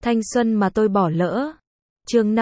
Thanh xuân mà tôi bỏ lỡ. Chương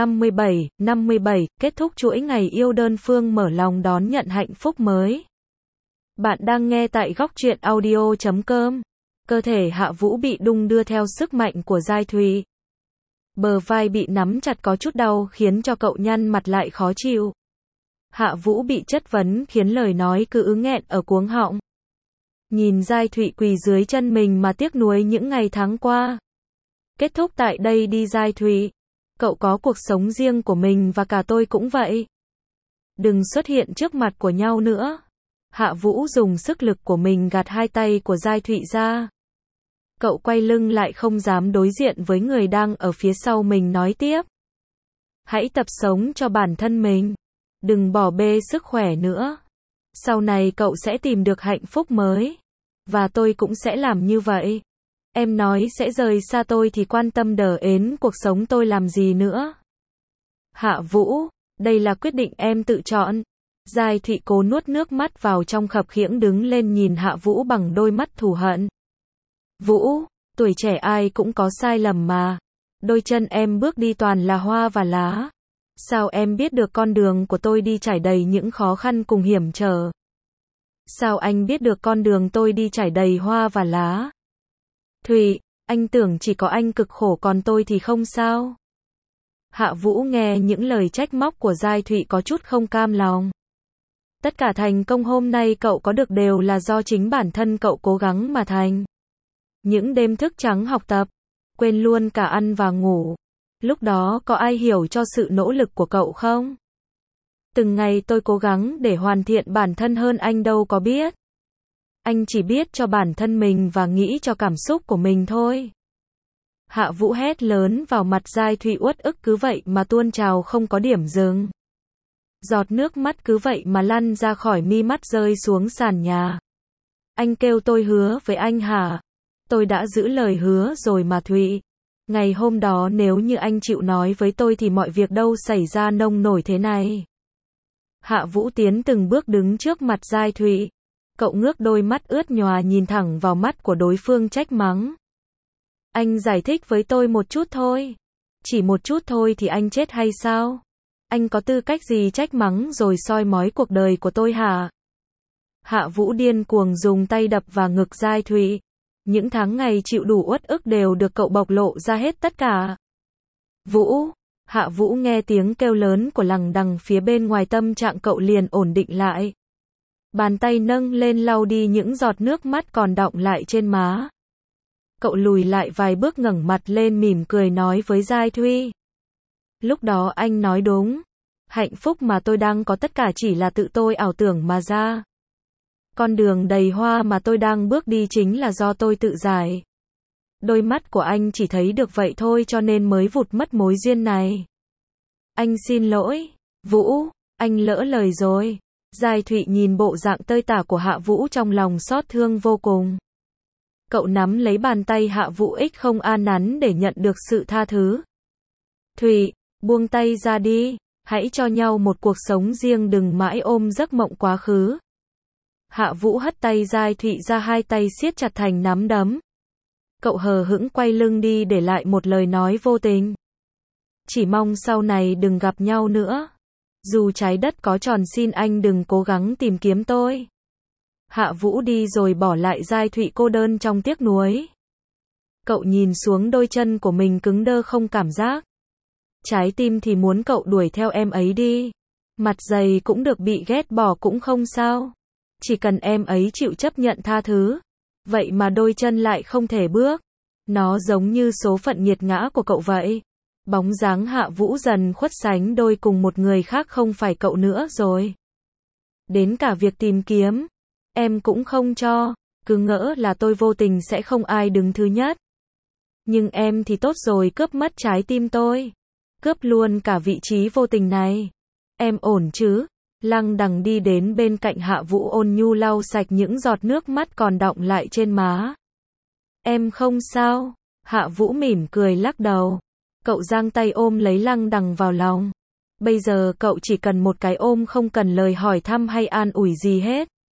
57, kết thúc chuỗi ngày yêu đơn phương mở lòng đón nhận hạnh phúc mới. Bạn đang nghe tại góc truyện audio.com. Cơ thể Hạ Vũ bị đung đưa theo sức mạnh của Giai Thụy. Bờ vai bị nắm chặt có chút đau khiến cho cậu nhăn mặt lại khó chịu. Hạ Vũ bị chất vấn khiến lời nói cứ ứ nghẹn ở cuống họng. Nhìn Giai Thụy quỳ dưới chân mình mà tiếc nuối những ngày tháng qua. Kết thúc tại đây đi Giai Thụy. Cậu có cuộc sống riêng của mình và cả tôi cũng vậy. Đừng xuất hiện trước mặt của nhau nữa. Hạ Vũ dùng sức lực của mình gạt hai tay của Giai Thụy ra. Cậu quay lưng lại không dám đối diện với người đang ở phía sau mình nói tiếp. Hãy tập sống cho bản thân mình. Đừng bỏ bê sức khỏe nữa. Sau này cậu sẽ tìm được hạnh phúc mới. Và tôi cũng sẽ làm như vậy. Em nói sẽ rời xa tôi thì quan tâm đờ ến cuộc sống tôi làm gì nữa. Hạ Vũ, đây là quyết định em tự chọn. Giai Thụy cố nuốt nước mắt vào trong khập khiễng đứng lên nhìn Hạ Vũ bằng đôi mắt thù hận. Vũ, tuổi trẻ ai cũng có sai lầm mà. Đôi chân em bước đi toàn là hoa và lá. Sao em biết được con đường của tôi đi trải đầy những khó khăn cùng hiểm trở? Sao anh biết được con đường tôi đi trải đầy hoa và lá? Thụy, anh tưởng chỉ có anh cực khổ còn tôi thì không sao? Hạ Vũ nghe những lời trách móc của Giai Thụy có chút không cam lòng. Tất cả thành công hôm nay cậu có được đều là do chính bản thân cậu cố gắng mà thành. Những đêm thức trắng học tập, quên luôn cả ăn và ngủ. Lúc đó có ai hiểu cho sự nỗ lực của cậu không? Từng ngày tôi cố gắng để hoàn thiện bản thân hơn anh đâu có biết. Anh chỉ biết cho bản thân mình và nghĩ cho cảm xúc của mình thôi. Hạ Vũ hét lớn vào mặt Giai Thụy uất ức cứ vậy mà tuôn trào không có điểm dừng. Giọt nước mắt cứ vậy mà lăn ra khỏi mi mắt rơi xuống sàn nhà. Anh kêu tôi hứa với anh hả? Tôi đã giữ lời hứa rồi mà Thụy. Ngày hôm đó nếu như anh chịu nói với tôi thì mọi việc đâu xảy ra nông nổi thế này. Hạ Vũ tiến từng bước đứng trước mặt Giai Thụy. Cậu ngước đôi mắt ướt nhòa nhìn thẳng vào mắt của đối phương trách mắng. Anh giải thích với tôi một chút thôi. Chỉ một chút thôi thì anh chết hay sao? Anh có tư cách gì trách mắng rồi soi mói cuộc đời của tôi hả? Hạ Vũ điên cuồng dùng tay đập vào ngực Giai Thụy. Những tháng ngày chịu đủ uất ức đều được cậu bộc lộ ra hết tất cả. Vũ! Hạ Vũ nghe tiếng kêu lớn của lằng đằng phía bên ngoài tâm trạng cậu liền ổn định lại. Bàn tay nâng lên lau đi những giọt nước mắt còn đọng lại trên má. Cậu lùi lại vài bước ngẩng mặt lên mỉm cười nói với Giai Thụy. Lúc đó anh nói đúng. Hạnh phúc mà tôi đang có tất cả chỉ là tự tôi ảo tưởng mà ra. Con đường đầy hoa mà tôi đang bước đi chính là do tôi tự giải. Đôi mắt của anh chỉ thấy được vậy thôi cho nên mới vụt mất mối duyên này. Anh xin lỗi. Vũ, anh lỡ lời rồi. Giai Thụy nhìn bộ dạng tơi tả của Hạ Vũ trong lòng xót thương vô cùng. Cậu nắm lấy bàn tay Hạ Vũ không an nắn để nhận được sự tha thứ. Thụy, buông tay ra đi. Hãy cho nhau một cuộc sống riêng đừng mãi ôm giấc mộng quá khứ. Hạ Vũ hất tay Giai Thụy ra hai tay siết chặt thành nắm đấm. Cậu hờ hững quay lưng đi để lại một lời nói vô tình. Chỉ mong sau này đừng gặp nhau nữa. Dù trái đất có tròn xin anh đừng cố gắng tìm kiếm tôi. Hạ Vũ đi rồi bỏ lại Giai Thụy cô đơn trong tiếc nuối. Cậu nhìn xuống đôi chân của mình cứng đơ không cảm giác. Trái tim thì muốn cậu đuổi theo em ấy đi. Mặt dày cũng được bị ghét bỏ cũng không sao. Chỉ cần em ấy chịu chấp nhận tha thứ. Vậy mà đôi chân lại không thể bước. Nó giống như số phận nghiệt ngã của cậu vậy. Bóng dáng Hạ Vũ dần khuất sánh đôi cùng một người khác không phải cậu nữa rồi. Đến cả việc tìm kiếm, em cũng không cho. Cứ ngỡ là tôi vô tình sẽ không ai đứng thứ nhất. Nhưng em thì tốt rồi cướp mất trái tim tôi. Cướp luôn cả vị trí vô tình này. Em ổn chứ? Lăng đằng đi đến bên cạnh Hạ Vũ ôn nhu lau sạch những giọt nước mắt còn đọng lại trên má. Em không sao. Hạ Vũ mỉm cười lắc đầu. Cậu giang tay ôm lấy Lăng đằng vào lòng. Bây giờ cậu chỉ cần một cái ôm không cần lời hỏi thăm hay an ủi gì hết.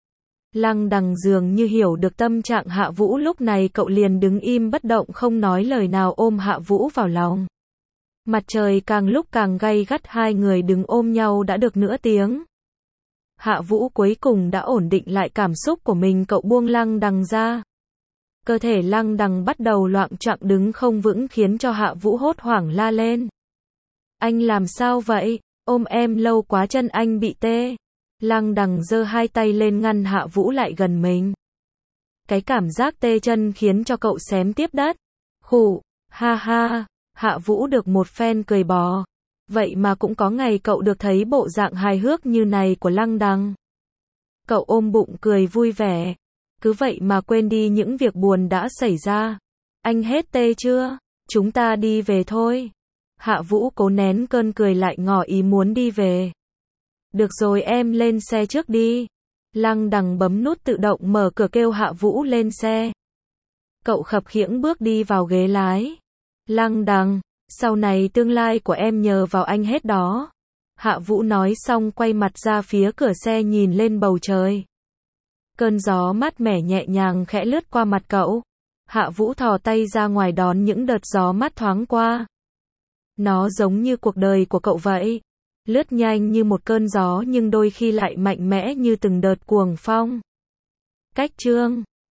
Lăng Đằng dường như hiểu được tâm trạng Hạ Vũ lúc này, cậu liền đứng im bất động không nói lời nào ôm Hạ Vũ vào lòng. Mặt trời càng lúc càng gay gắt, hai người đứng ôm nhau đã được nửa tiếng. Hạ Vũ cuối cùng đã ổn định lại cảm xúc của mình, cậu buông Lăng Đằng ra. Cơ thể Lăng Đằng bắt đầu loạng choạng đứng không vững khiến cho Hạ Vũ hốt hoảng la lên. Anh làm sao vậy? Ôm em lâu quá chân anh bị tê. Lăng Đằng giơ hai tay lên ngăn Hạ Vũ lại gần mình. Cái cảm giác tê chân khiến cho cậu xém tiếp đất. Khụ, ha ha, Hạ Vũ được một phen cười bò. Vậy mà cũng có ngày cậu được thấy bộ dạng hài hước như này của Lăng Đằng. Cậu ôm bụng cười vui vẻ. Cứ vậy mà quên đi những việc buồn đã xảy ra. Anh hết tê chưa? Chúng ta đi về thôi. Hạ Vũ cố nén cơn cười lại ngỏ ý muốn đi về. Được rồi, em lên xe trước đi. Lăng Đằng bấm nút tự động mở cửa kêu Hạ Vũ lên xe. Cậu khập khiễng bước đi vào ghế lái. Lăng Đằng, sau này tương lai của em nhờ vào anh hết đó. Hạ Vũ nói xong quay mặt ra phía cửa xe nhìn lên bầu trời. Cơn gió mát mẻ nhẹ nhàng khẽ lướt qua mặt cậu. Hạ Vũ thò tay ra ngoài đón những đợt gió mát thoáng qua. Nó giống như cuộc đời của cậu vậy. Lướt nhanh như một cơn gió nhưng đôi khi lại mạnh mẽ như từng đợt cuồng phong. Cách chương